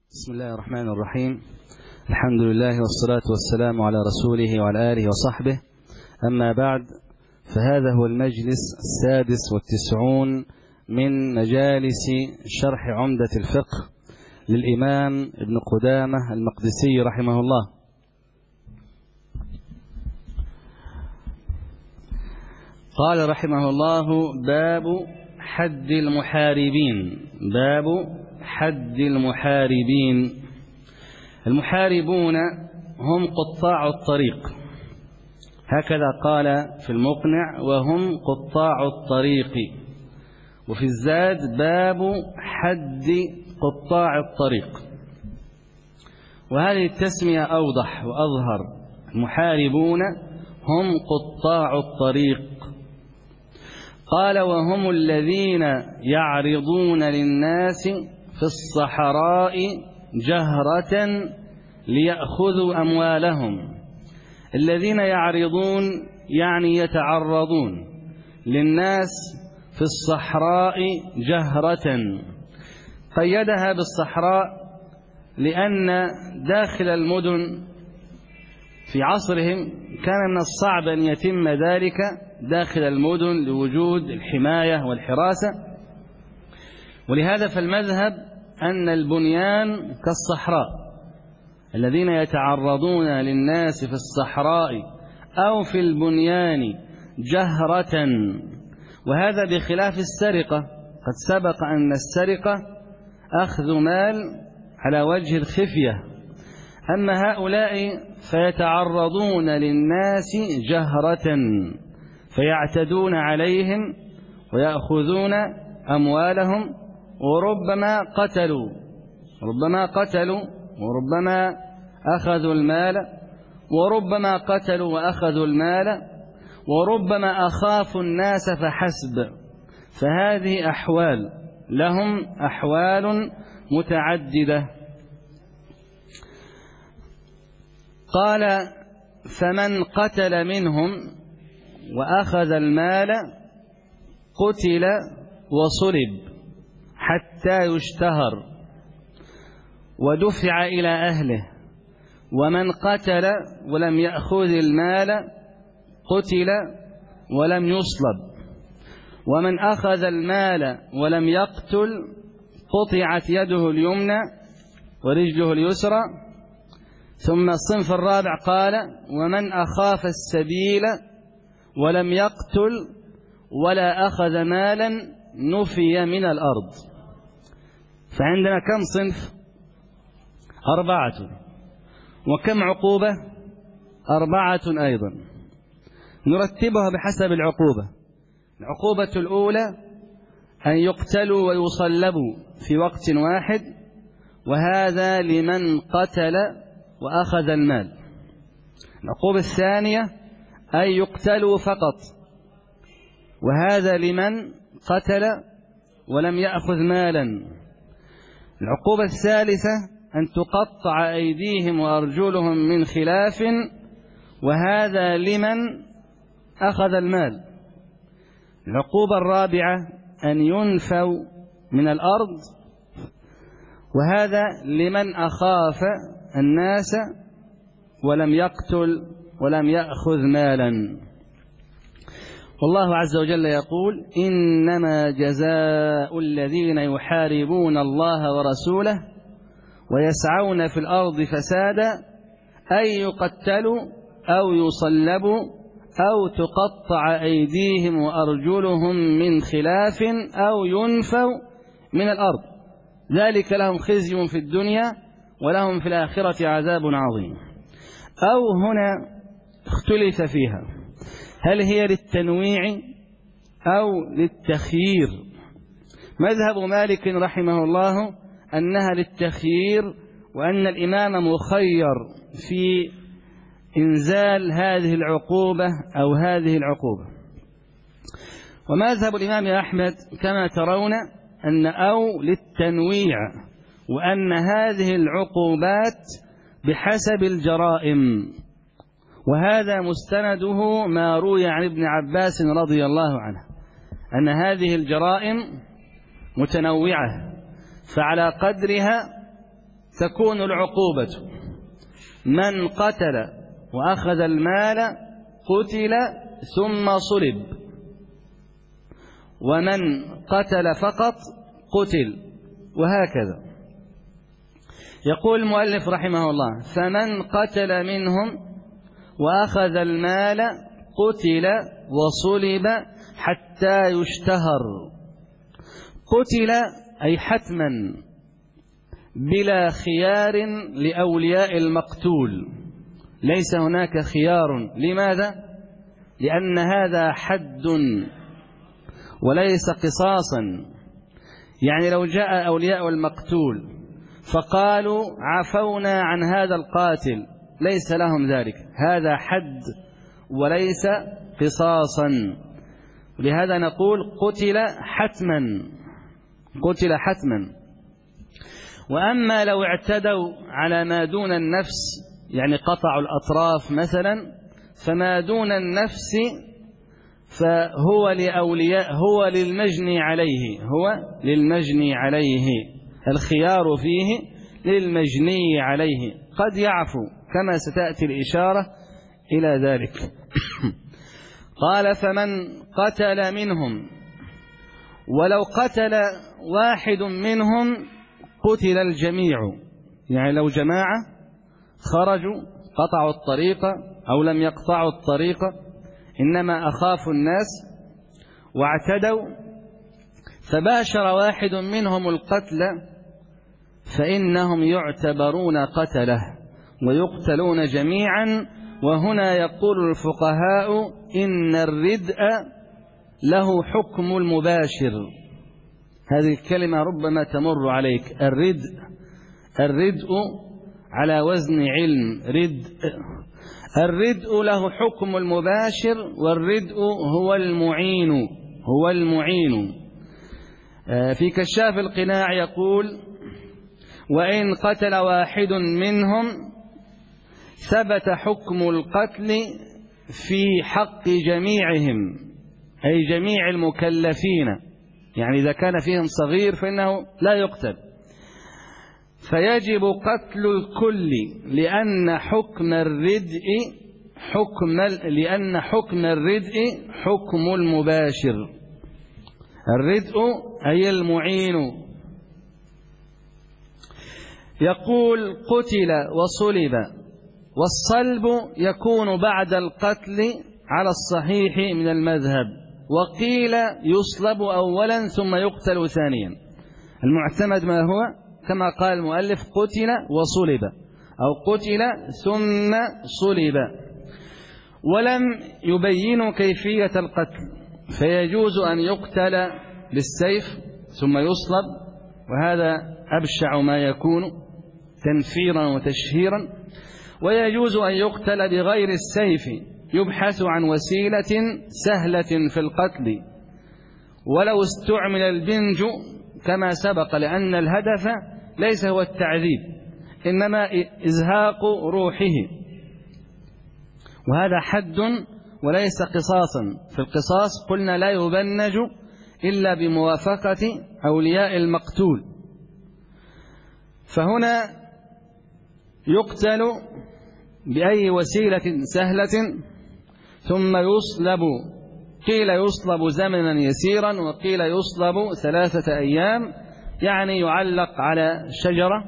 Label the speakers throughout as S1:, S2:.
S1: بسم الله الرحمن الرحيم. الحمد لله والصلاة والسلام على رسوله وعلى آله وصحبه. أما بعد، فهذا هو المجلس 96 من مجالس شرح عمدة الفقه للإمام ابن قدامة المقدسي رحمه الله. قال رحمه الله: باب حد المحاربين. باب حد المحاربين. المحاربون هم قطاع الطريق، هكذا قال في المقنع: وهم قطاع الطريق. وفي الزاد: باب حد قطاع الطريق. وهذه التسمية أوضح وأظهر. المحاربون هم قطاع الطريق. قال: وهم الذين يعرضون للناس في الصحراء جهرة ليأخذوا أموالهم. الذين يعرضون يعني يتعرضون للناس في الصحراء جهرة. قيدها بالصحراء لأن داخل المدن في عصرهم كان من الصعب أن يتم ذلك داخل المدن لوجود الحماية والحراسة، ولهذا فالمذهب أن البنيان كالصحراء، الذين يتعرضون للناس في الصحراء أو في البنيان جهرة. وهذا بخلاف السرقة. قد سبق أن السرقة أخذ مال على وجه الخفية، أما هؤلاء فيتعرضون للناس جهرة، فيعتدون عليهم ويأخذون أموالهم، وربما قتلوا وربما أخذوا المال، وربما قتلوا وأخذوا المال، وربما أخافوا الناس فحسب. فهذه أحوال، لهم أحوال متعددة. قال: فمن قتل منهم وأخذ المال قتل وصلب حتى يشتهر ودفع إلى أهله. ومن قتل ولم يأخذ المال قتل ولم يصلب. ومن أخذ المال ولم يقتل قطعت يده اليمنى ورجله اليسرى. ثم الصنف الرابع قال: ومن أخاف السبيل ولم يقتل ولا أخذ مالا نفي من الأرض. فعندنا كم صنف؟ 4. وكم عقوبة؟ 4 أيضا. نرتبها بحسب العقوبة. العقوبة الأولى أن يقتلوا ويصلبوا في وقت واحد، وهذا لمن قتل وأخذ المال. العقوبة الثانية أن يقتلوا فقط، وهذا لمن قتل ولم يأخذ مالا. العقوبة الثالثة أن تقطع أيديهم وأرجلهم من خلاف، وهذا لمن أخذ المال. العقوبة الرابعة أن ينفوا من الأرض، وهذا لمن أخاف الناس ولم يقتل ولم يأخذ مالا. والله عز وجل يقول: إنما جزاء الذين يحاربون الله ورسوله ويسعون في الأرض فسادا أن يقتلوا أو يصلبوا أو تقطع أيديهم وأرجلهم من خلاف أو ينفوا من الأرض، ذلك لهم خزي في الدنيا ولهم في الآخرة عذاب عظيم. أو هنا اختلف فيها، هل هي للتنويع أو للتخيير؟ مذهب مالك رحمه الله أنها للتخيير، وأن الإمام مخير في إنزال هذه العقوبة أو هذه العقوبة. ومذهب الإمام أحمد كما ترون أن أو للتنويع، وأن هذه العقوبات بحسب الجرائم. وهذا مستنده ما روي عن ابن عباس رضي الله عنه أن هذه الجرائم متنوعة، فعلى قدرها تكون العقوبة: من قتل وأخذ المال قتل ثم صلب، ومن قتل فقط قتل، وهكذا. يقول المؤلف رحمه الله: فمن قتل منهم وأخذ المال قتل وصلب حتى يشتهر. قتل أي حتما بلا خيار لأولياء المقتول، ليس هناك خيار. لماذا؟ لأن هذا حد وليس قصاصا. يعني لو جاء أولياء المقتول فقالوا عفونا عن هذا القاتل، ليس لهم ذلك، هذا حد وليس قصاصا. لهذا نقول قتل حتما، قتل حتما. وأما لو اعتدوا على ما دون النفس، يعني قطعوا الأطراف مثلا، فما دون النفس فهو لأولياء، هو للمجني عليه، هو للمجني عليه، الخيار فيه للمجني عليه، قد يعفو كما ستأتي الإشارة إلى ذلك. قال: فمن قتل منهم، ولو قتل واحد منهم قتل الجميع. يعني لو جماعة خرجوا قطعوا الطريق أو لم يقطعوا الطريق، إنما أخافوا الناس واعتدوا، فباشر واحد منهم القتل، فإنهم يعتبرون قتله ويقتلون جميعا. وهنا يقول الفقهاء إن الردء له حكم المباشر. هذه الكلمة ربما تمر عليك، الردء على وزن علم، الردء له حكم المباشر، والردء هو المعين. في كشاف القناع يقول: وإن قتل واحد منهم ثبت حكم القتل في حق جميعهم، أي جميع المكلفين. يعني إذا كان فيهم صغير فإنه لا يقتل، فيجب قتل الكل، لأن حكم الردء حكم المباشر. الردء أي المعين. يقول: قتل وصلب، والصلب يكون بعد القتل على الصحيح من المذهب، وقيل يصلب أولا ثم يقتل ثانيا. المعتمد ما هو؟ كما قال المؤلف: قتل وصلب، أو قتل ثم صلب. ولم يبينوا كيفية القتل، فيجوز أن يقتل بالسيف ثم يصلب، وهذا أبشع ما يكون تنفيرا وتشهيرا. ويجوز أن يقتل بغير السيف، يبحث عن وسيلة سهلة في القتل، ولو استعمل البنج كما سبق، لأن الهدف ليس هو التعذيب إنما إزهاق روحه، وهذا حد وليس قصاصا. في القصاص قلنا لا يبنج إلا بموافقة أولياء المقتول، فهنا يقتل بأي وسيلة سهلة ثم يصلب. قيل يصلب زمنا يسيرا، وقيل يصلب 3 أيام، يعني يعلق على شجرة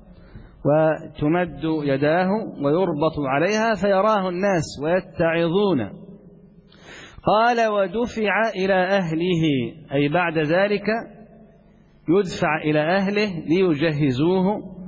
S1: وتمد يداه ويربط عليها فيراه الناس ويتعظون. قال: ودفع إلى أهله، أي بعد ذلك يدفع إلى أهله ليجهزوه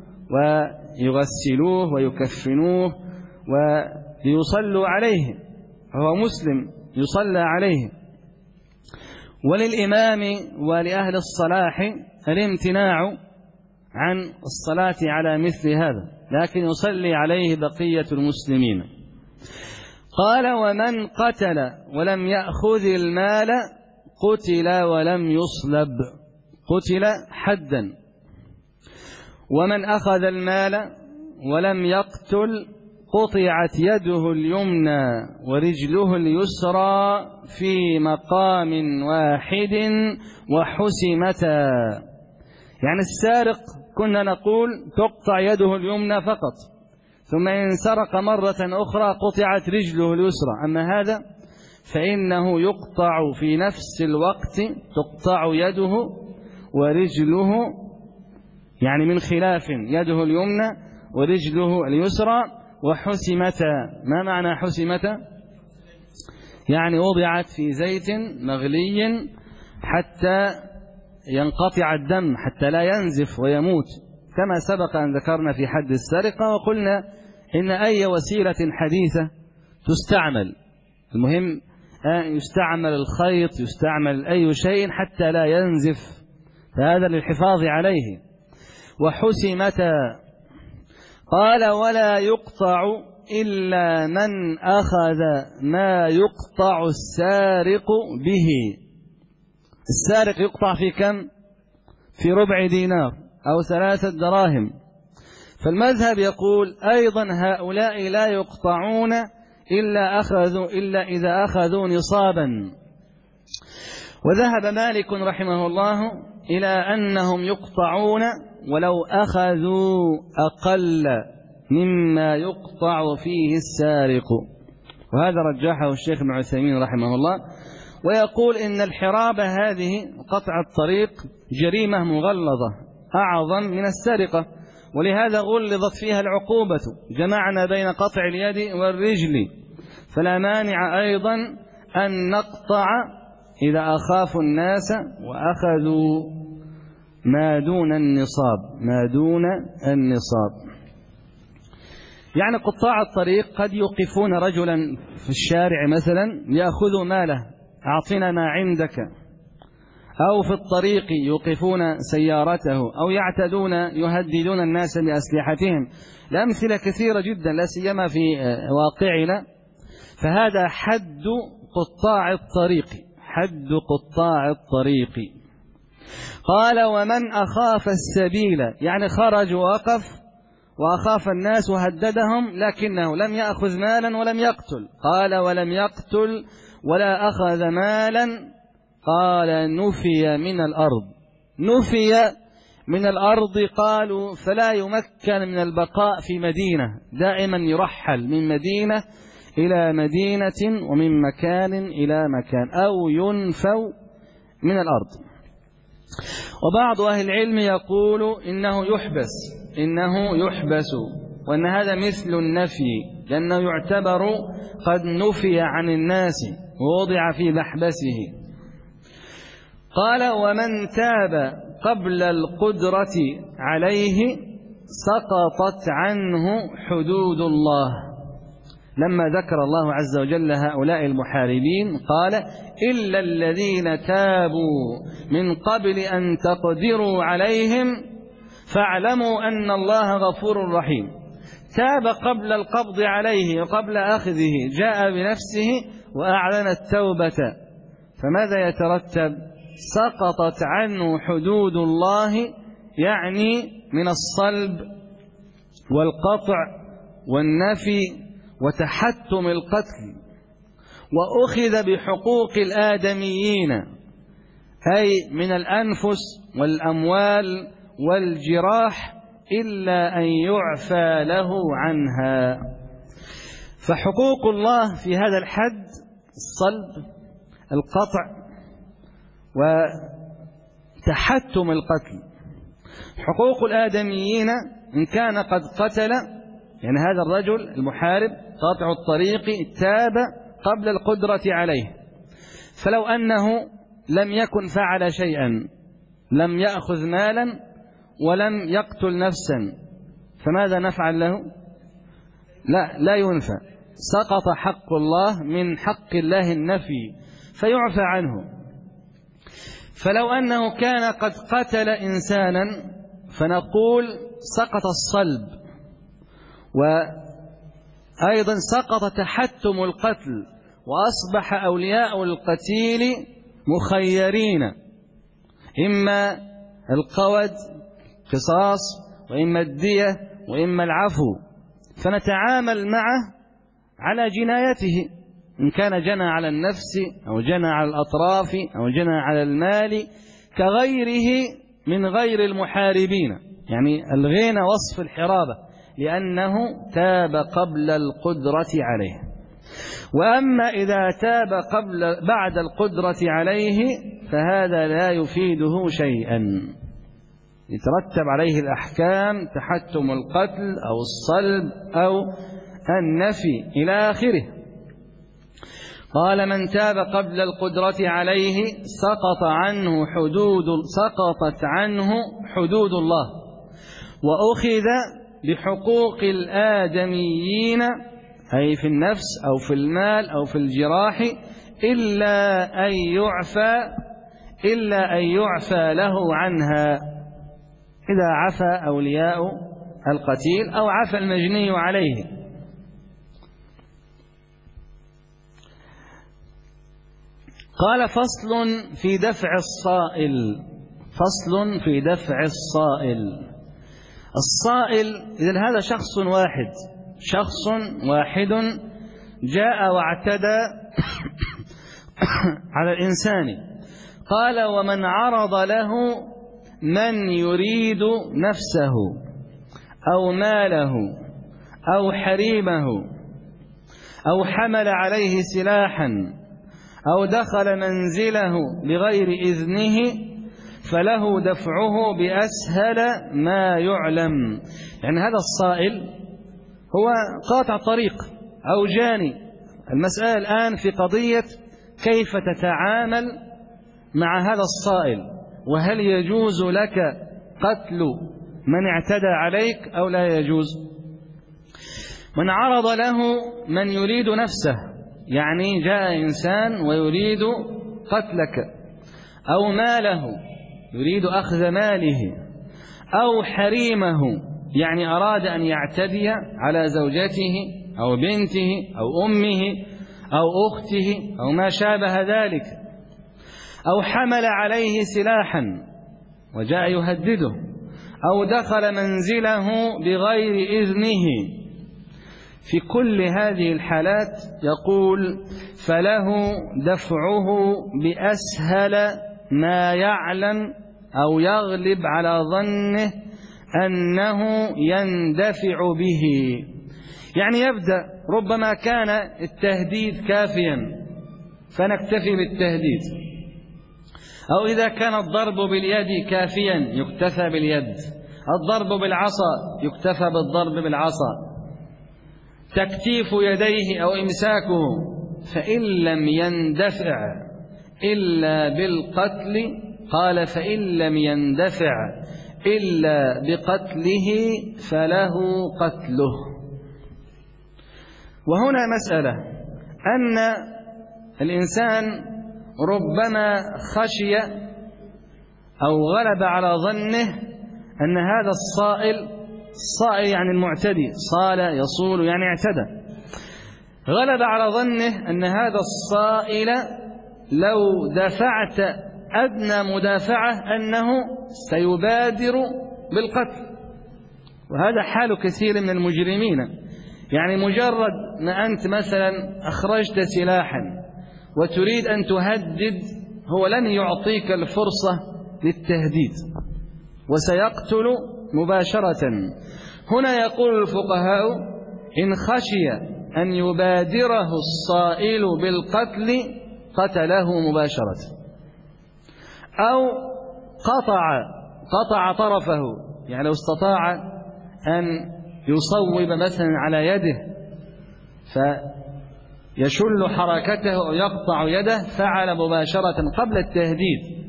S1: ويغسلوه ويكفنوه وليصلوا عليه، هو مسلم يصلى عليه. وللإمام ولأهل الصلاح الامتناع عن الصلاة على مثل هذا، لكن يصلي عليه بقية المسلمين. قال: ومن قتل ولم يأخذ المال قتل ولم يصلب، قتل حدا. ومن أخذ المال ولم يقتل قطعت يده اليمنى ورجله اليسرى في مقام واحد وحسمتا. يعني السارق كنا نقول تقطع يده اليمنى فقط، ثم إن سرق مرة أخرى قطعت رجله اليسرى. أما هذا فإنه يقطع في نفس الوقت، تقطع يده ورجله، يعني من خلاف، يده اليمنى ورجله اليسرى. وحسمتا، ما معنى حسمتا؟ يعني وضعت في زيت مغلي حتى ينقطع الدم، حتى لا ينزف ويموت، كما سبق أن ذكرنا في حد السرقة، وقلنا إن أي وسيلة حديثة تستعمل، المهم يستعمل الخيط، يستعمل أي شيء حتى لا ينزف، فهذا للحفاظ عليه. وحسمتا، قال ولا يقطع إلا من أخذ ما يقطع السارق به. السارق يقطع في كم؟ في ربع دينار أو 3 دراهم. فالمذهب يقول أيضا هؤلاء لا يقطعون إلا إذا أخذوا نصابا. وذهب مالك رحمه الله إلى أنهم يقطعون ولو أخذوا أقل مما يقطع فيه السارق، وهذا رجحه الشيخ ابن عثيمين رحمه الله. ويقول إن الحرابة هذه قطع الطريق جريمة مغلظة أعظم من السرقة، ولهذا غلظت فيها العقوبة، جمعنا بين قطع اليد والرجل. فلا مانع أيضا أن نقطع إذا أخافوا الناس وأخذوا ما دون النصاب، ما دون النصاب. يعني قطاع الطريق قد يوقفون رجلا في الشارع مثلا ليأخذوا ماله، أعطنا ما عندك، أو في الطريق يوقفون سيارته، أو يعتدون يهددون الناس بأسلحتهم. الأمثلة كثيرة جدا لا سيما في واقعنا. فهذا حد قطاع الطريق، حد قطاع الطريق. قال ومن أخاف السبيل، يعني خرج ووقف وأخاف الناس وهددهم لكنه لم يأخذ مالا ولم يقتل. قال ولم يقتل ولا أخذ مالا، قال نفي من الأرض. نفي من الأرض قالوا فلا يمكن من البقاء في مدينة، دائما يرحل من مدينة إلى مدينة ومن مكان إلى مكان، أو ينفوا من الأرض. وبعض أهل العلم يقول إنه يحبس، وأن هذا مثل النفي، لأنه يعتبر قد نفي عن الناس ووضع في محبسه. قال ومن تاب قبل القدرة عليه سقطت عنه حدود الله. لما ذكر الله عز وجل هؤلاء المحاربين قال إلا الذين تابوا من قبل أن تقدروا عليهم فاعلموا أن الله غفور رحيم. تاب قبل القبض عليه وقبل أخذه، جاء بنفسه وأعلن التوبة، فماذا يترتب؟ سقطت عنه حدود الله، يعني من الصلب والقطع والنفي وتحتم القتل. وأخذ بحقوق الآدميين، أي من الأنفس والأموال والجراح، إلا أن يعفى له عنها. فحقوق الله في هذا الحد الصلب، القطع، وتحتم القتل. حقوق الآدميين إن كان قد قتل، يعني هذا الرجل المحارب قاطع الطريق تاب قبل القدرة عليه، فلو أنه لم يكن فعل شيئا، لم يأخذ مالا ولم يقتل نفسا، فماذا نفعل له؟ لا ينفى، سقط حق الله، من حق الله النفي فيعفى عنه. فلو أنه كان قد قتل إنسانا فنقول سقط الصلب، وأيضا سقط تحتم القتل، وأصبح أولياء القتيل مخيرين، إما القود قصاص، وإما الدية، وإما العفو، فنتعامل معه على جنايته، إن كان جنى على النفس أو جنى على الأطراف أو جنى على المال، كغيره من غير المحاربين. يعني ألغينا وصف الحرابة لأنه تاب قبل القدرة عليه. وأما إذا تاب بعد القدرة عليه فهذا لا يفيده شيئا، يترتب عليه الأحكام تحتم القتل أو الصلب أو النفي إلى آخره. قال: من تاب قبل القدرة عليه سقطت عنه حدود الله، وأخذ بحقوق الآدميين، أي في النفس أو في المال أو في الجراح، إلا أن يعفى له عنها، إذا عفى أولياء القتيل أو عفى المجني عليه. قال: فصل في دفع الصائل. إذن هذا شخص واحد جاء واعتدى على الإنسان. قال: ومن عرض له من يريد نفسه أو ماله أو حريمه، أو حمل عليه سلاحا، أو دخل منزله بغير إذنه، فله دفعه بأسهل ما يعلم. يعني هذا الصائل هو قاطع طريق أو جاني. المسألة الآن في قضية كيف تتعامل مع هذا الصائل، وهل يجوز لك قتل من اعتدى عليك أو لا يجوز. من عرض له من يريد نفسه، يعني جاء إنسان ويريد قتلك، أو ماله يريد أخذ ماله، أو حريمه يعني أراد أن يعتدي على زوجته أو بنته أو أمه أو أخته أو ما شابه ذلك، أو حمل عليه سلاحا وجاء يهدده، أو دخل منزله بغير إذنه. في كل هذه الحالات يقول: فله دفعه بأسهل ما يعلم أو يغلب على ظنه أنه يندفع به. يعني يبدأ، ربما كان التهديد كافيا فنكتفي بالتهديد، أو إذا كان الضرب باليد كافيا يكتفى باليد، الضرب بالعصا يكتفى بالضرب بالعصا، تكتيف يديه أو إمساكه. فإن لم يندفع إلا بالقتل، قال: فإن لم يندفع إلا بقتله فله قتله. وهنا مسألة، أن الإنسان ربما خشي أو غلب على ظنه أن هذا الصائل يعني المعتدي، صال يصول يعني اعتدى، غلب على ظنه أن هذا الصائل لو دفعت أدنى مدافعة أنه سيبادر بالقتل. وهذا حال كثير من المجرمين، يعني مجرد ما أنت مثلا أخرجت سلاحا وتريد أن تهدد، هو لن يعطيك الفرصة للتهديد وسيقتل مباشرة. هنا يقول الفقهاء: إن خشي أن يبادره الصائل بالقتل قتله مباشرة، أو قطع طرفه، يعني لو استطاع أن يصوب مثلا على يده فيشل حركته أو يقطع يده فعل مباشرة قبل التهديد.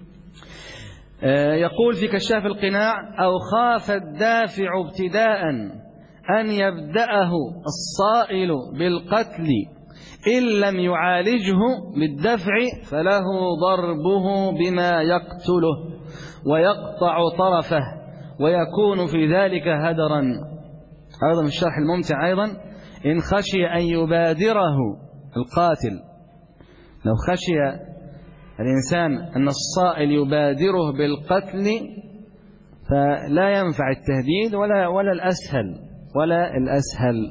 S1: يقول في كشاف القناع: أو خاف الدافع ابتداء أن يبدأه الصائل بالقتل إن لم يعالجه بالدفع، فله ضربه بما يقتله ويقطع طرفه ويكون في ذلك هدرا. أيضا في الشرح الممتع أيضا: إن خشي أن يبادره القاتل، لو خشي الإنسان أن الصائل يبادره بالقتل فلا ينفع التهديد ولا الأسهل.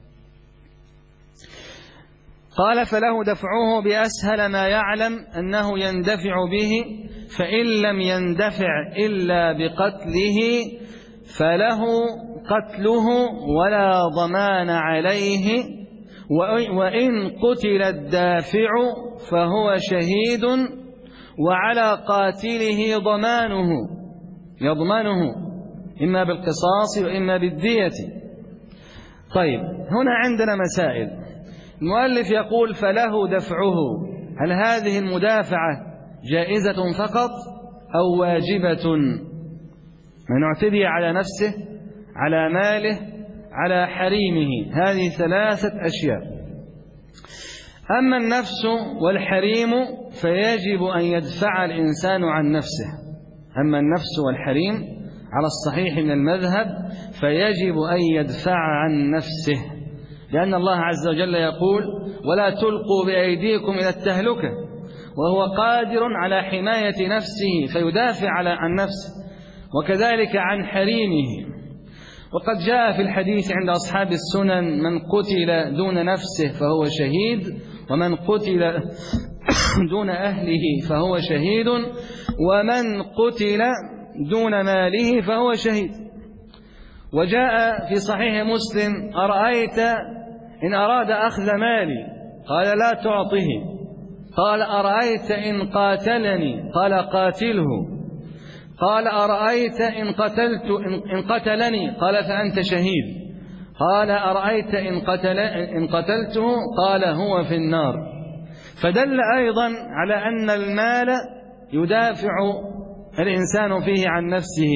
S1: قال: فله دفعه بأسهل ما يعلم أنه يندفع به، فإن لم يندفع إلا بقتله
S2: فله قتله ولا ضمان عليه، وإن قتل الدافع فهو شهيد، وعلى قاتله ضمانه يضمنه إما بالقصاص وإما بالدية. طيب، هنا عندنا مسائل. المؤلف يقول فله دفعه، هل هذه المدافعة جائزة فقط أو واجبة؟ من اعتدي على نفسه، على ماله، على حريمه، هذه ثلاثة أشياء. أما النفس والحريم فيجب أن يدفع الإنسان عن نفسه. أما النفس والحريم على الصحيح من المذهب فيجب أن يدفع عن نفسه، لأن الله عز وجل يقول ولا تلقوا بأيديكم إلى التهلكة، وهو قادر على حماية نفسه فيدافع عن نفسه، وكذلك عن حريمه. وقد جاء في الحديث عند أصحاب السنن من قتل دون نفسه فهو شهيد، ومن قتل دون أهله فهو شهيد، ومن قتل دون ماله فهو شهيد. وجاء في صحيح مسلم أرأيت إن أراد أخذ مالي قال لا تعطه، قال أرأيت إن قاتلني قال قاتله، قال أرأيت إن قتلني قال فأنت شهيد، قال أرأيت إن قتلته قال هو في النار. فدل أيضا على أن المال يدافع الإنسان فيه عن نفسه.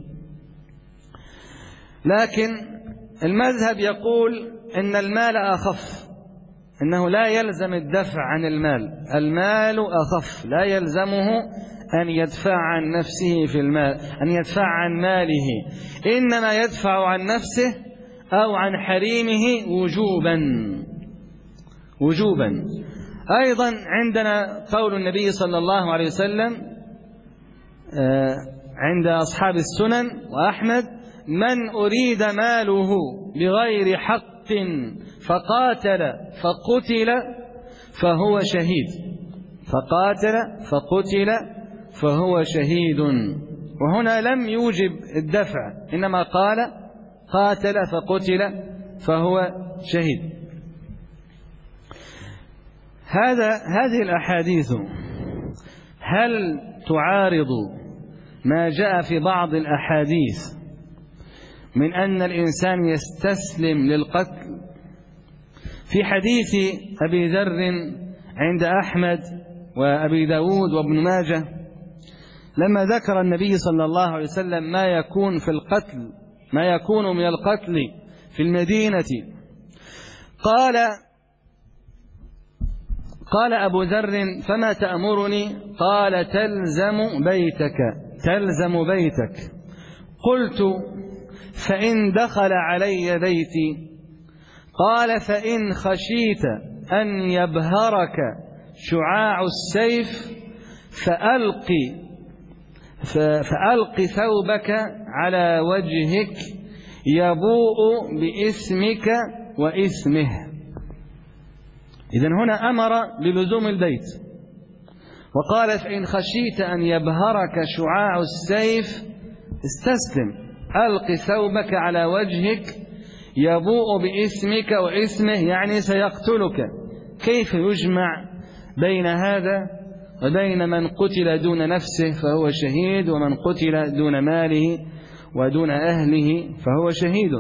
S2: لكن المذهب يقول إن المال أخف، إنه لا يلزم الدفع عن المال، المال أخف، لا يلزمه أن يدفع عن نفسه في المال، أن يدفع عن ماله، إنما يدفع عن نفسه أو عن حريمه وجوبا. أيضا عندنا قول النبي صلى الله عليه وسلم عند أصحاب السنن وأحمد من أريد ماله بغير حق فقاتل فهو شهيد، فقاتل فقتل فهو شهيد. وهنا لم يوجب الدفع، إنما قال قاتل فقتل فهو شهيد. هذه الأحاديث هل تعارض ما جاء في بعض الأحاديث من أن الإنسان يستسلم للقتل؟ في حديث أبي ذر عند أحمد وأبي داود وابن ماجه لما ذكر النبي صلى الله عليه وسلم ما يكون في القتل، ما يكون من القتل في المدينة، قال أبو ذر فما تأمرني؟ قال تلزم بيتك. قلت فإن دخل علي بيتي؟ قال فإن خشيت أن يبهرك شعاع السيف فألق ثوبك على وجهك يبوء باسمك واسمه. إذن هنا أمر بلزوم البيت، وقال فإن خشيت أن يبهرك شعاع السيف استسلم، ألق ثوبك على وجهك يبوء باسمك واسمه، يعني سيقتلك. كيف يجمع بين هذا وبين من قتل دون نفسه فهو شهيد، ومن قتل دون ماله ودون أهله فهو شهيد؟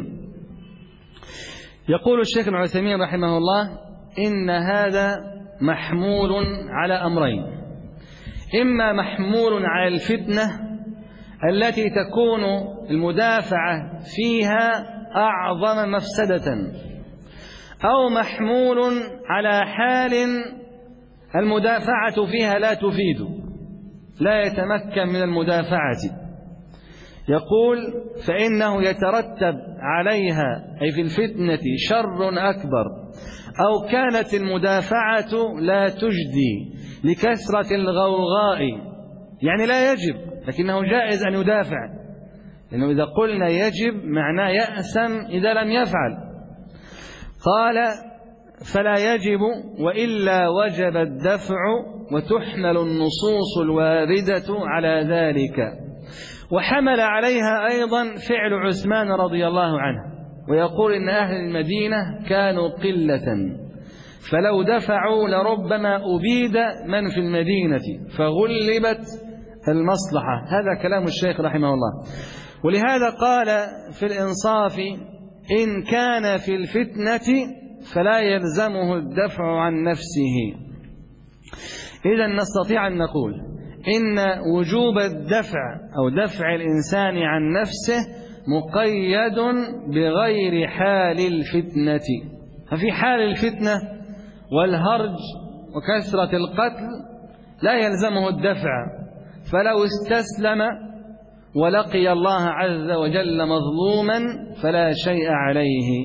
S2: يقول الشيخ ابن عثيمين رحمه الله إن هذا محمول على أمرين: إما محمول على الفتنة التي تكون المدافعة فيها أعظم مفسدة، أو محمول على حال المدافعة فيها لا تفيد، لا يتمكن من المدافعة. يقول فإنه يترتب عليها أي في الفتنة شر أكبر، أو كانت المدافعة لا تجدي لكثرة الغوغاء، يعني لا يجب لكنه جائز أن يدافع، لأنه إذا قلنا يجب معناه يأسم إذا لم يفعل. قال فلا يجب، وإلا وجب الدفع، وتحمل النصوص الواردة على ذلك. وحمل عليها أيضا فعل عثمان رضي الله عنه، ويقول إن أهل المدينة كانوا قلة فلو دفعوا لربما أبيد من في المدينة فغلبت المصلحة. هذا كلام الشيخ رحمه الله. ولهذا قال في الإنصاف: إن كان في الفتنة فلا يلزمه الدفع عن نفسه. إذن نستطيع أن نقول إن وجوب الدفع أو دفع الإنسان عن نفسه مقيد بغير حال الفتنة. ففي حال الفتنة والهرج وكثرة القتل لا يلزمه الدفع، فلو استسلم ولقي الله عز وجل مظلوما فلا شيء عليه،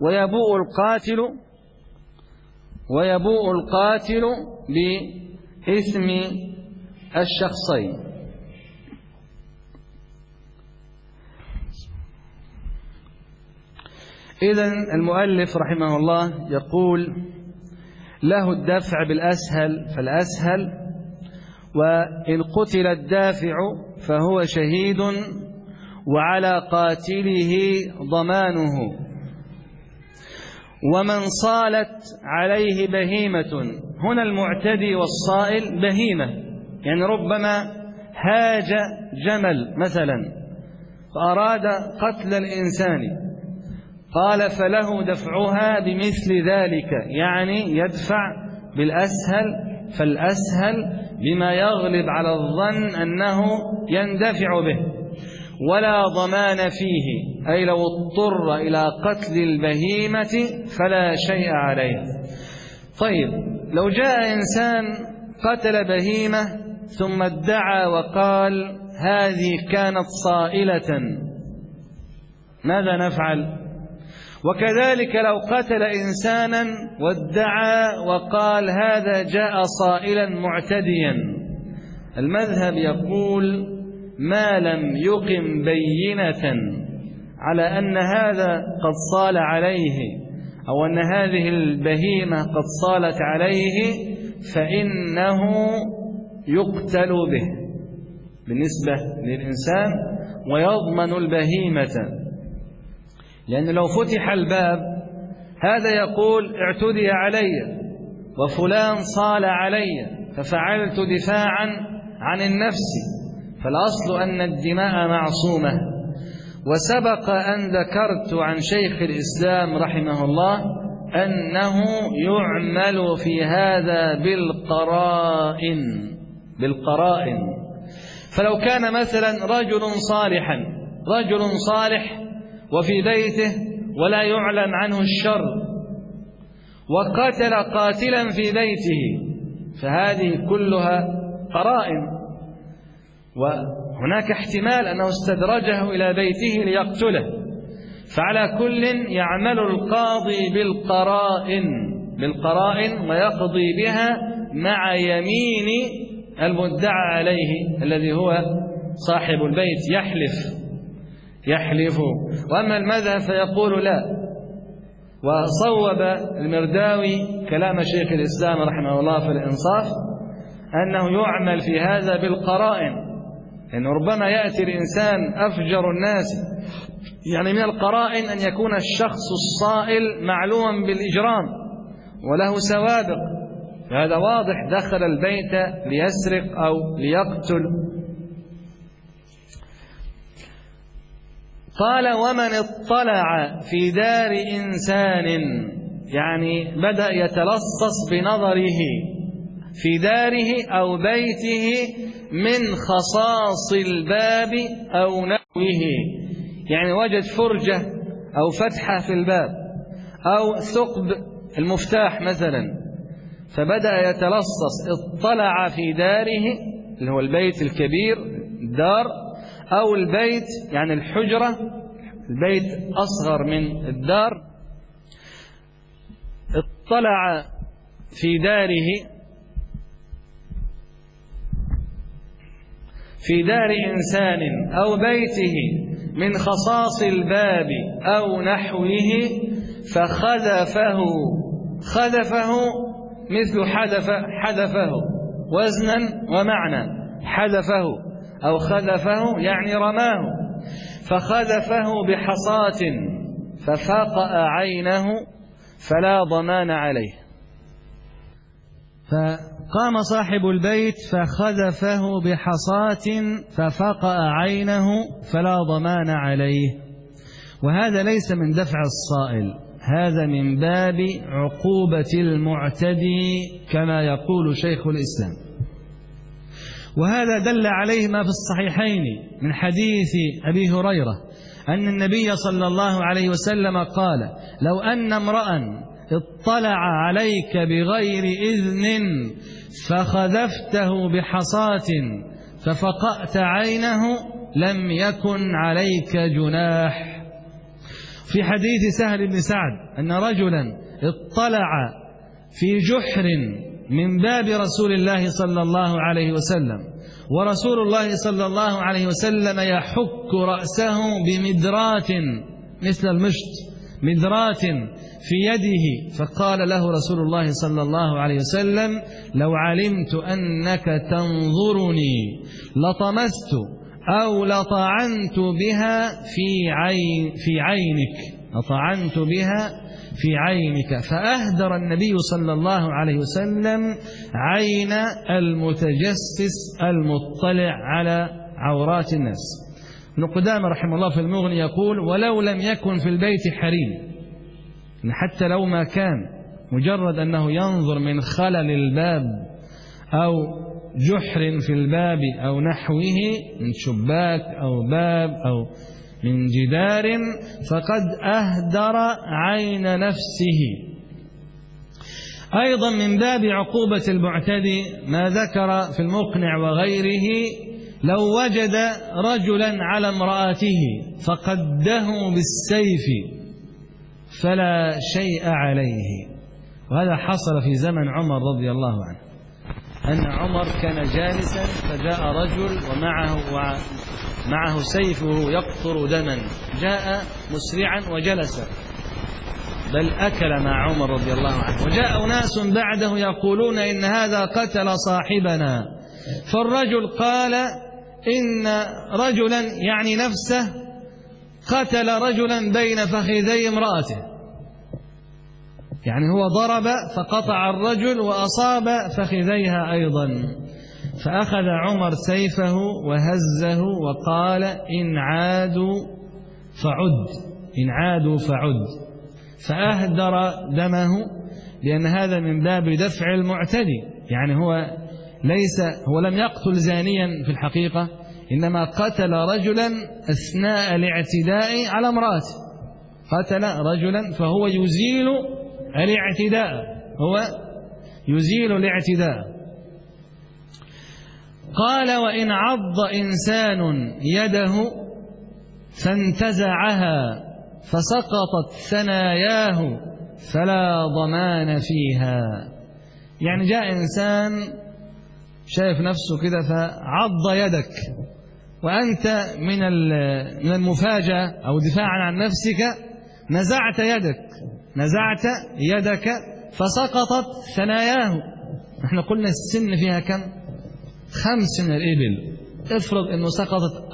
S2: ويبوء القاتل بإثم الشخصين. إذن المؤلف رحمه الله يقول: له الدفع بالأسهل فالأسهل، وإن قتل الدافع فهو شهيد وعلى قاتله ضمانه. ومن صالت عليه بهيمة، هنا المعتدي والصائل بهيمة، يعني ربما هاج جمل مثلا فأراد قتل الإنسان، قال: فله دفعها بمثل ذلك، يعني يدفع بالأسهل فالأسهل بما يغلب على الظن أنه يندفع به، ولا ضمان فيه، أي لو اضطر إلى قتل البهيمة فلا شيء عليه. طيب، لو جاء إنسان قتل بهيمة ثم ادعى وقال: هذه كانت صائلة، ماذا نفعل؟ وكذلك لو قتل إنسانا وادعى وقال: هذا جاء صائلا معتديا. المذهب يقول: ما لم يقم بينة على أن هذا قد صال عليه أو أن هذه البهيمة قد صالت عليه فإنه يقتل به بالنسبة للإنسان ويضمن البهيمة. لأن لو فتح الباب هذا يقول: اعتدي علي وفلان صال علي ففعلت دفاعا عن النفس، فالأصل أن الدماء معصومة. وسبق أن ذكرت عن شيخ الإسلام رحمه الله أنه يعمل في هذا بالقرائن. فلو كان مثلا رجل صالح وفي بيته ولا يعلم عنه الشر وقتل قاتلا في بيته، فهذه كلها قرائن، وهناك احتمال أنه استدرجه إلى بيته ليقتله. فعلى كل يعمل القاضي بالقرائن ويقضي بها مع يمين المدعى عليه الذي هو صاحب البيت، يحلف. وأما المذهب فيقول لا. وصوب المرداوي كلام شيخ الإسلام رحمه الله في الإنصاف أنه يعمل في هذا بالقرائن، إن ربما يأتي الإنسان أفجر الناس، يعني من القرائن أن يكون الشخص الصائل معلوما بالإجرام وله سوابق، فهذا واضح دخل البيت ليسرق أو ليقتل. قال: ومن اطلع في دار إنسان، يعني بدأ يتلصص بنظره في داره أو بيته من خصاص الباب أو نحوه، يعني وجد فرجة أو فتحة في الباب أو ثقب المفتاح مثلا، فبدأ يتلصص. اطلع في داره اللي هو البيت الكبير الدار، أو البيت يعني الحجرة، البيت أصغر من الدار. اطلع في داره في دار إنسان أو بيته من خصاص الباب أو نحوه خذفه مثل حذفه وزنا ومعنى، حذفه أو خذفه يعني رماه، فخذفه بحصاة ففقأ عينه فلا ضمان عليه. فقام صاحب البيت فخذفه بحصاة ففقأ عينه فلا ضمان عليه. وهذا ليس من دفع الصائل، هذا من باب عقوبة المعتدي كما يقول شيخ الإسلام. وهذا دل عليه ما في الصحيحين من حديث أبي هريرة أن النبي صلى الله عليه وسلم قال: لو أن امرأ اطلع عليك بغير إذن فخذفته بحصاة ففقأت عينه لم يكن عليك جناح. في حديث سهل بن سعد أن رجلا اطلع في جحر من باب رسول الله صلى الله عليه وسلم، ورسول الله صلى الله عليه وسلم يحك رأسه بمدرات مثل المشط، مدرات في يده، فقال له رسول الله صلى الله عليه وسلم: لو علمت أنك تنظرني لطمست أو لطعنت بها في عينك، لطعنت بها في عينك. فأهدر النبي صلى الله عليه وسلم عين المتجسس المطلع على عورات الناس. ابن قدامة رحمه الله في المغني يقول: ولو لم يكن في البيت حريم، حتى لو ما كان مجرد أنه ينظر من خلل الباب أو جحر في الباب أو نحوه من شباك أو باب أو من جدار، فقد أهدر عين نفسه. أيضا من باب عقوبة المعتدي ما ذكر في المقنع وغيره: لو وجد رجلا على امرأته فقده بالسيف فلا شيء عليه. وهذا حصل في زمن عمر رضي الله عنه، أن عمر كان جالسا فجاء رجل ومعه سيفه يقطر دما، جاء مسرعا وجلس، بل أكل مع عمر رضي الله عنه. وجاء ناس بعده يقولون: إن هذا قتل صاحبنا. فالرجل قال: إن رجلا يعني نفسه قتل رجلا بين فخذي امرأته، يعني هو ضرب فقطع الرجل وأصاب فخذيها أيضا. فأخذ عمر سيفه وهزه وقال: إن عادوا فعد، إن عادوا فعد، فأهدر دمه، لأن هذا من باب دفع المعتدي. يعني هو لم يقتل زانيا في الحقيقة، إنما قتل رجلا أثناء الاعتداء على امرأته، قتل رجلا فهو يزيل الاعتداء، هو يزيل الاعتداء. قال: وإن عض إنسان يده فانتزعها فسقطت ثناياه فلا ضمان فيها. يعني جاء إنسان شايف نفسه كده فعض يدك، وأنت من المفاجأة أو دفاعا عن نفسك نزعت يدك فسقطت ثناياه. نحن قلنا السن فيها كم؟ 5 من الإبل، افرض أنه سقطت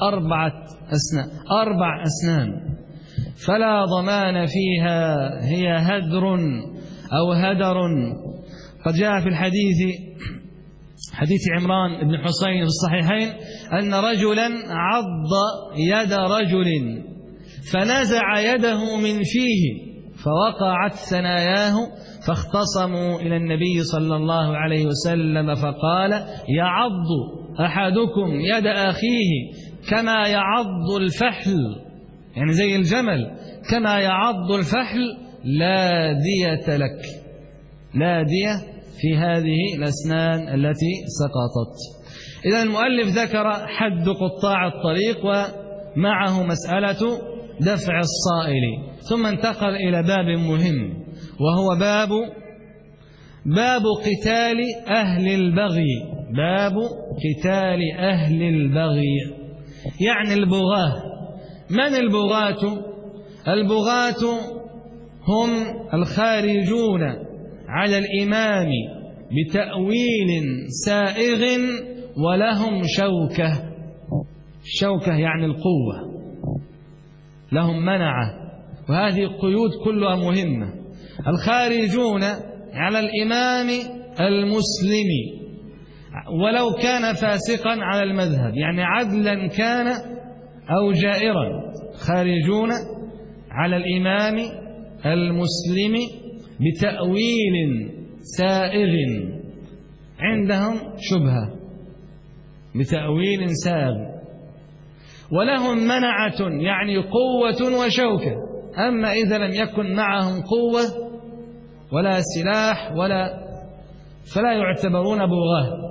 S2: 4 أسنان، فلا ضمان فيها، هي هدر أو هدر. قد جاء في حديث عمران بن حسين في الصحيحين أن رجلا عض يد رجل فنزع يده من فيه فوقعت ثناياه، فاختصموا إلى النبي صلى الله عليه وسلم فقال: يعض أحدكم يد أخيه كما يعض الفحل، يعني زي الجمل، كما يعض الفحل، لا دية لك، لا دية في هذه الأسنان التي سقطت. إذا المؤلف ذكر حد قطاع الطريق ومعه مسألة دفع الصائل، ثم انتقل إلى باب مهم، وهو باب قتال أهل البغي. باب قتال أهل البغي يعني البغاة. من البغاة؟ البغاة هم الخارجون على الإمام بتأويل سائغ ولهم شوكة. الشوكة يعني القوة، لهم منعة، وهذه القيود كلها مهمة. الخارجون على الإمام المسلم ولو كان فاسقا على المذهب، يعني عدلا كان أو جائرا، خارجون على الإمام المسلم بتأويل سائغ، عندهم شبهة بتأويل سائغ، ولهم منعة يعني قوة وشوكة. أما إذا لم يكن معهم قوة ولا سلاح فلا يعتبرون بغاة.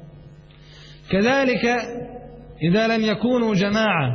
S2: كذلك إذا لم يكونوا جماعة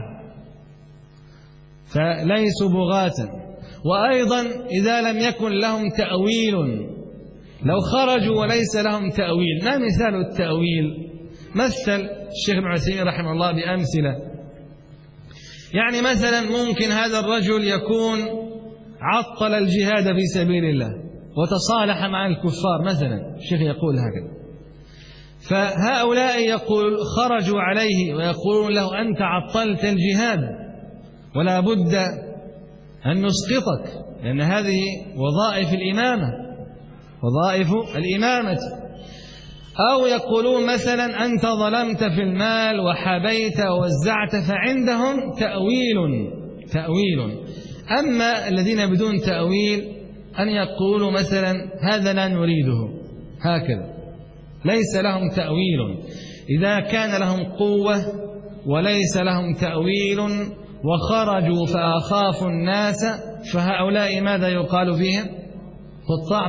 S2: فليسوا بغاة. وأيضا إذا لم يكن لهم تأويل، لو خرجوا وليس لهم تأويل. ما مثال التأويل؟ مثل الشيخ ابن عثيمين رحمه الله بأمثلة. يعني مثلا ممكن هذا الرجل يكون عطل الجهاد في سبيل الله وتصالح مع الكفار مثلا، الشيخ يقول هكذا، فهؤلاء يقول خرجوا عليه ويقولون له أنت عطلت الجهاد ولا بد أن نسقطك، لأن هذه وظائف الإمامة، وظائف الإمامة. أو يقولون مثلا أنت ظلمت في المال وحبيت ووزعت، فعندهم تأويل. أما الذين بدون تأويل أن يقولوا مثلا هذا لا نريده، هكذا، ليس لهم تأويل. إذا كان لهم قوة وليس لهم تأويل وخرجوا فأخافوا الناس، فهؤلاء ماذا يقال فيهم؟ قطاع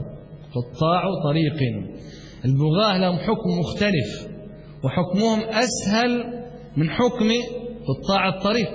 S2: طريق. البغاة لهم حكم مختلف، وحكمهم أسهل من حكم قطاع الطريق.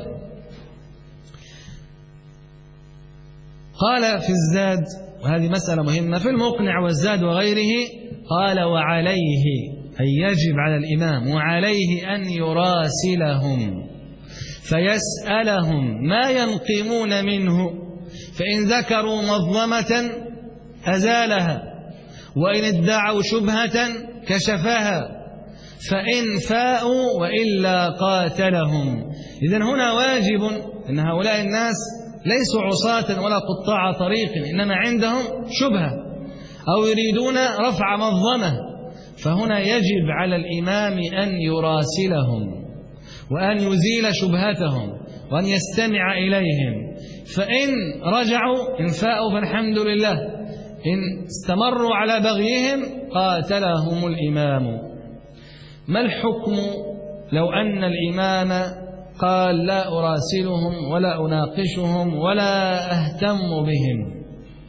S2: قال في الزاد، وهذه مسألة مهمة في المقنع والزاد وغيره، قال وعليه، أي يجب على الإمام، وعليه أن يراسلهم فيسألهم ما ينقمون منه، فإن ذكروا مظلمة أزالها، وإن ادعوا شبهة كشفها، فإن فاءوا وإلا قاتلهم. إذن هنا واجب أن هؤلاء الناس ليسوا عصاة ولا قطاع طريق، إنما عندهم شبهة أو يريدون رفع مظلمة، فهنا يجب على الإمام أن يراسلهم وأن يزيل شبهتهم وأن يستمع إليهم. فإن رجعوا، إن فاءوا فالحمد لله، إن استمروا على بغيهم قاتلهم الإمام. ما الحكم لو أن الإمام قال لا أراسلهم ولا أناقشهم ولا أهتم بهم،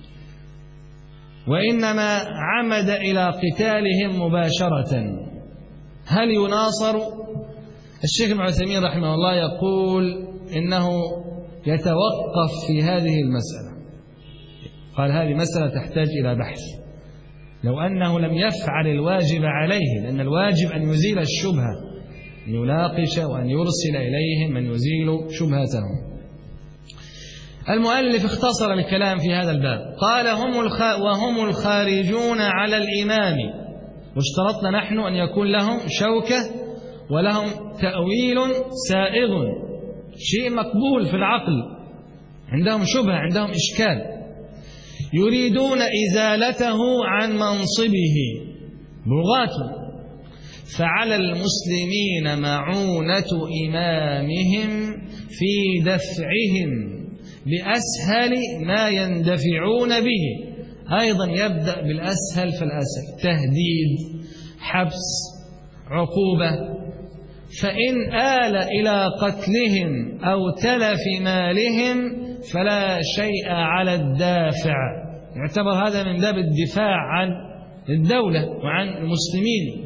S2: وإنما عمد إلى قتالهم مباشرة، هل يناصر؟ الشيخ ابن عثيمين رحمه الله يقول إنه يتوقف في هذه المسألة. قال هذه مسألة تحتاج إلى بحث. لو أنه لم يفعل الواجب عليه، لأن الواجب أن يزيل الشبهة، أن يناقش وأن يرسل إليهم من يزيل شبهتهم. المؤلف اختصر الكلام في هذا الباب، قال وهم الخارجون على الإمام، واشترطنا نحن أن يكون لهم شوكة ولهم تأويل سائغ، شيء مقبول في العقل، عندهم شبهة، عندهم إشكال، يريدون إزالته عن منصبه، بغاة. فعلى المسلمين معونة إمامهم في دفعهم بأسهل ما يندفعون به. أيضا يبدأ بالأسهل فالأسهل، تهديد، حبس، عقوبة. فإن آل إلى قتلهم أو تلف مالهم فلا شيء على الدافع، يعتبر هذا من باب الدفاع عن الدولة وعن المسلمين.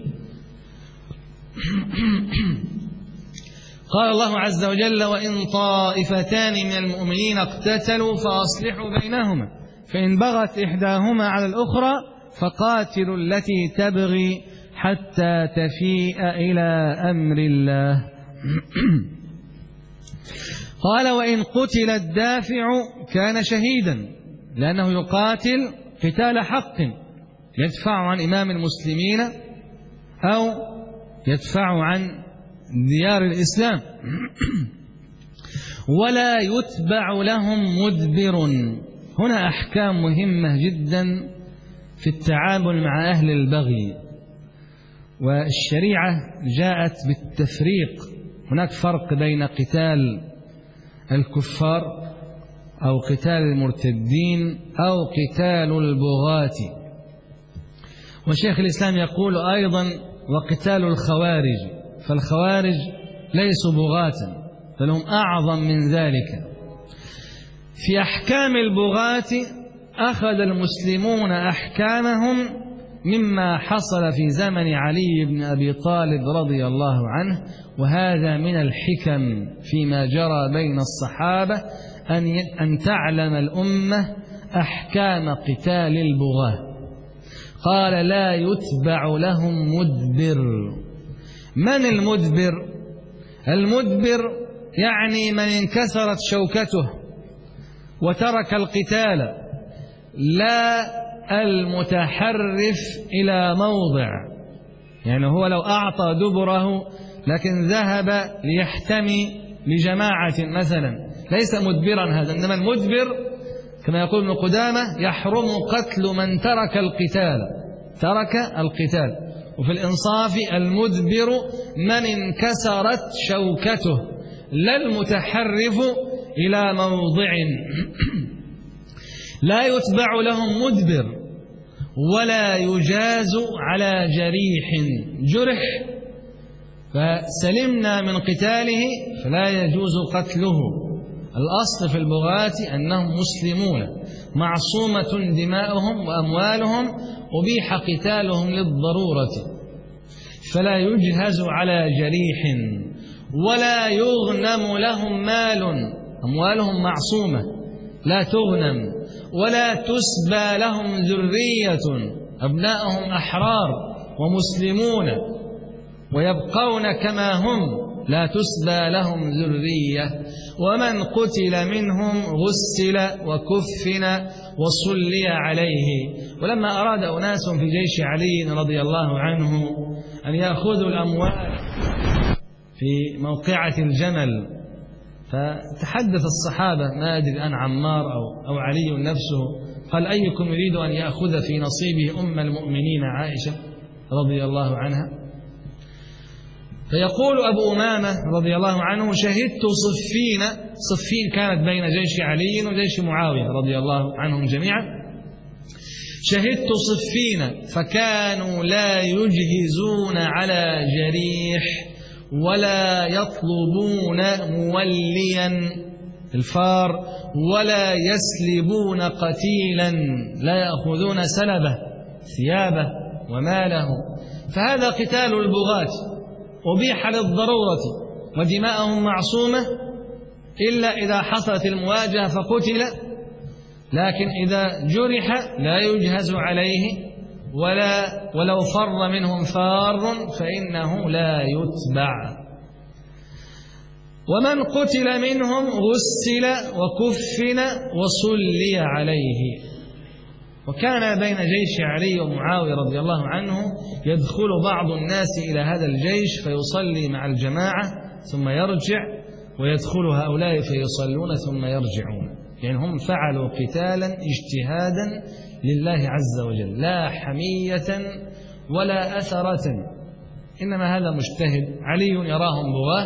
S2: قال الله عز وجل وإن طائفتان من المؤمنين اقتتلوا فأصلحوا بينهما فإن بغت إحداهما على الأخرى فقاتلوا التي تبغي حتى تفيء إلى أمر الله. قال وإن قتل الدافع كان شهيدا، لأنه يقاتل قتال حق، يدفع عن إمام المسلمين أو يدفع عن ديار الإسلام ولا يتبع لهم مدبر. هنا أحكام مهمة جدا في التعامل مع أهل البغي، والشريعة جاءت بالتفريق. هناك فرق بين قتال الكفار أو قتال المرتدين أو قتال البغاة. وشيخ الإسلام يقول أيضا وقتال الخوارج، فالخوارج ليسوا بغاة بل هم أعظم من ذلك. في أحكام البغاة أخذ المسلمون أحكامهم مما حصل في زمن علي بن أبي طالب رضي الله عنه، وهذا من الحكم فيما جرى بين الصحابة أن تعلم الأمة أحكام قتال البغاة. قال لا يتبع لهم مدبر. من المدبر؟ المدبر يعني من انكسرت شوكته وترك القتال، لا المتحرف إلى موضع. يعني هو لو أعطى دبره لكن ذهب ليحتمي لجماعة مثلا ليس مدبرا هذا، إنما المدبر كما يقول ابن قدامة يحرم قتل من ترك القتال. وفي الإنصاف المدبر من انكسرت شوكته لا المتحرف إلى موضع. لا يتبع لهم مدبر ولا يجاز على جرح فسلمنا من قتاله فلا يجوز قتله. الأصل في البغاة أنهم مسلمون معصومة دماؤهم وأموالهم، أبيح قتالهم للضرورة، فلا يجهز على جريح ولا يغنم لهم مال، أموالهم معصومة لا تغنم، ولا تسبى لهم ذرية، أبناءهم أحرار ومسلمون ويبقون كما هم لا تسبى لهم ذرية. ومن قتل منهم غسل وكفن وصلي عليه. ولما أراد أناس في جيش علي رضي الله عنه أن يأخذوا الأموال في موقعة الجمل، فتحدث الصحابة ما أدري أن عمار أو علي نفسه قال أيكم يريد أن يأخذ في نصيبه أم المؤمنين عائشة رضي الله عنها؟ فيقول أبو أمامة رضي الله عنه شهدت صفين كانت بين جيش علي وجيش معاوية رضي الله عنهم جميعا، شهدت صفين فكانوا لا يجهزون على جريح ولا يطلبون موليا الفار ولا يسلبون قتيلا، لا يأخذون سلبه ثيابه وماله. فهذا قتال البغاة أبيح للضرورة ودماءهم معصومة إلا إذا حصلت المواجهة فقتل، لكن إذا جرح لا يجهز عليه ولو فر منهم فار فإنه لا يتبع. ومن قتل منهم غسل وكفن وصلي عليه. وكان بين جيش علي ومعاوية رضي الله عنه يدخل بعض الناس إلى هذا الجيش فيصلي مع الجماعة ثم يرجع، ويدخل هؤلاء فيصلون ثم يرجعون. يعني هم فعلوا قتالا اجتهادا لله عز وجل، لا حمية ولا أثرة، إنما هذا مجتهد. علي يراهم بغاة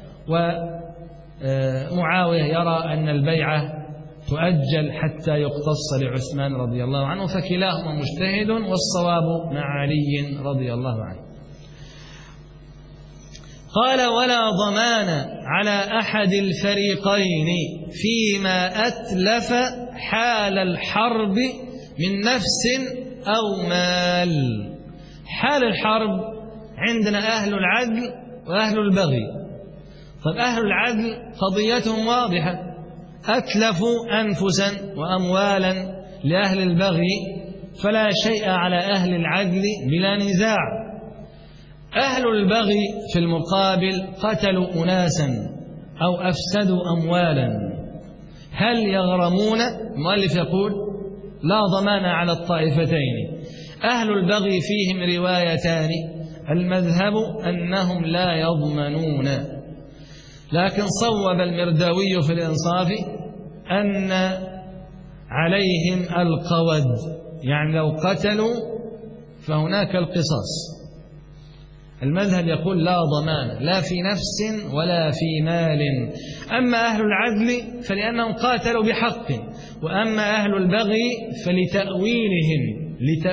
S2: ومعاوية يرى أن البيعة تؤجل حتى يقتص لعثمان رضي الله عنه، فكلاهما مجتهد والصواب مع علي رضي الله عنه. قال ولا ضمان على أحد الفريقين فيما أتلف حال الحرب من نفس أو مال. حال الحرب عندنا أهل العدل وأهل البغي. طيب أهل العدل قضيتهم واضحة، أتلفوا أنفسا وأموالا لأهل البغي فلا شيء على أهل العدل بلا نزاع. أهل البغي في المقابل قتلوا أناسا أو أفسدوا أموالا، هل يغرمون؟ المؤلف يقول لا ضمان على الطائفتين. أهل البغي فيهم روايتان، المذهب أنهم لا يضمنون، لكن صوب المرداوي في الإنصاف أن عليهم القود، يعني لو قتلوا فهناك القصاص. المذهب يقول لا ضمان لا في نفس ولا في مال. أما أهل العدل فلأنهم قاتلوا بحق، وأما أهل البغي فلتأويلهم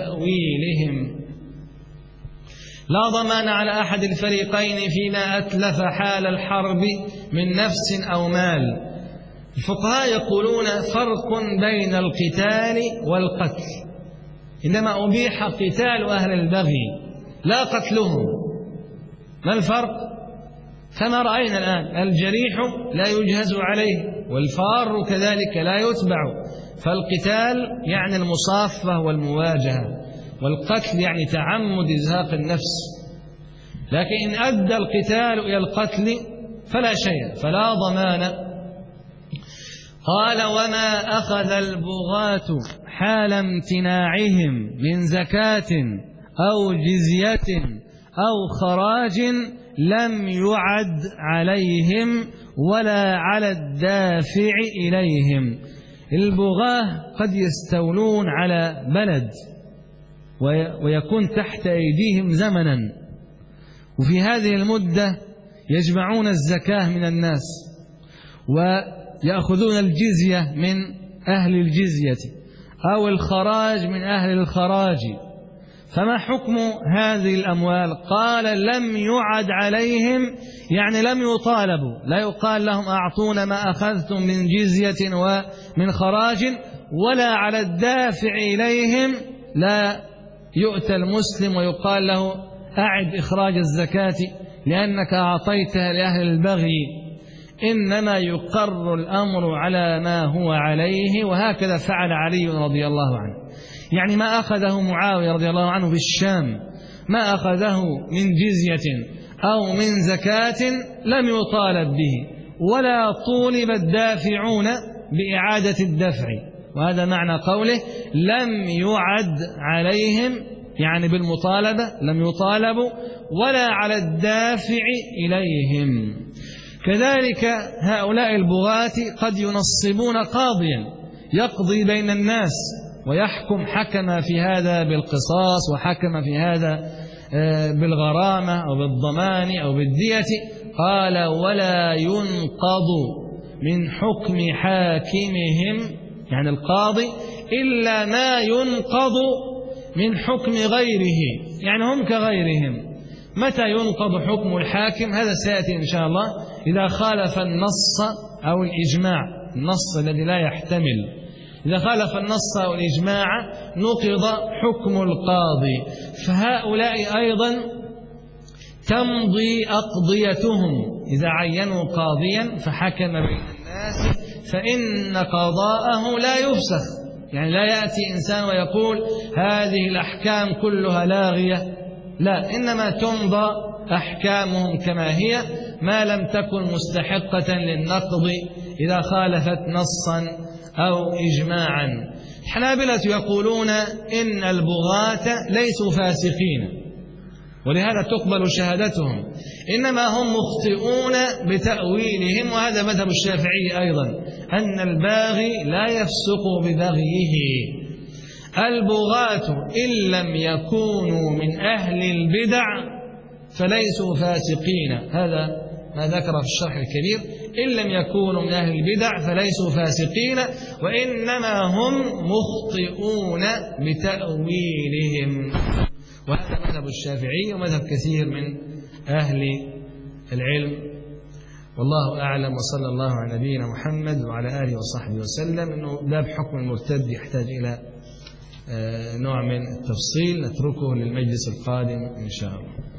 S2: لا ضمان على أحد الفريقين فيما أتلف حال الحرب من نفس أو مال. الفقهاء يقولون فرق بين القتال والقتل، إنما أبيح قتال أهل البغي لا قتلهم. ما الفرق؟ كما رأينا الآن الجريح لا يجهز عليه والفار كذلك لا يتبع، فالقتال يعني المصافة والمواجهة، والقتل يعني تعمد إزهاق النفس. لكن إن أدى القتال إلى القتل فلا شيء، فلا ضمان. قال وما أخذ البغاة حال امتناعهم من زكاة أو جزية أو خراج لم يعد عليهم ولا على الدافع إليهم. البغاة قد يستولون على بلد ويكون تحت أيديهم زمنا، وفي هذه المدة يجمعون الزكاة من الناس ويأخذون الجزية من أهل الجزية أو الخراج من أهل الخراج. فما حكم هذه الأموال؟ قال لم يعد عليهم، يعني لم يطالبوا، لا يقال لهم أعطونا ما أخذتم من جزية ومن خراج، ولا على الدافع إليهم، لا يؤتى المسلم ويقال له أعد إخراج الزكاة لأنك أعطيتها لأهل البغي. إنما يقر الأمر على ما هو عليه، وهكذا فعل علي رضي الله عنه. يعني ما أخذه معاوية رضي الله عنه في الشام، ما أخذه من جزية أو من زكاة لم يطالب به، ولا طولب الدافعون بإعادة الدفع. وهذا معنى قوله لم يعد عليهم، يعني بالمطالبة لم يطالبوا، ولا على الدافع إليهم. كذلك هؤلاء البغاة قد ينصبون قاضيا يقضي بين الناس ويحكم، حكم في هذا بالقصاص وحكم في هذا بالغرامة أو بالضمان أو بالدية. قال ولا ينقض من حكم حاكمهم، يعني القاضي، إلا ما ينقض من حكم غيره، يعني هم كغيرهم. متى ينقض حكم الحاكم؟ هذا سيأتي إن شاء الله. إذا خالف النص أو الإجماع، النص الذي لا يحتمل، إذا خالف النص أو الإجماع نقض حكم القاضي. فهؤلاء أيضا تمضي أقضيتهم، إذا عينوا قاضيا فحكم بين الناس فإن قضاءه لا يفسخ. يعني لا يأتي إنسان ويقول هذه الأحكام كلها لاغية، لا، إنما تمضى أحكامهم كما هي ما لم تكن مستحقة للنقض إذا خالفت نصا أو إجماعا. الحنابلة يقولون إن البغاة ليسوا فاسقين، ولهذا تقبل شهادتهم، إنما هم مخطئون بتأويلهم. وهذا مذهب الشافعي أيضا، أن الباغي لا يفسق ببغيه. البغاة إن لم يكونوا من أهل البدع فليسوا فاسقين، هذا ما ذكر في الشرح الكبير. إن لم يكونوا من أهل البدع فليسوا فاسقين، وإنما هم مخطئون بتأويلهم. وهذا مذهب الشافعي ومذهب كثير من أهل العلم، والله أعلم. وصلى الله على نبينا محمد وعلى آله وصحبه وسلم. إنه باب حكم المرتد يحتاج إلى نوع من التفصيل، نتركه للمجلس القادم إن شاء الله.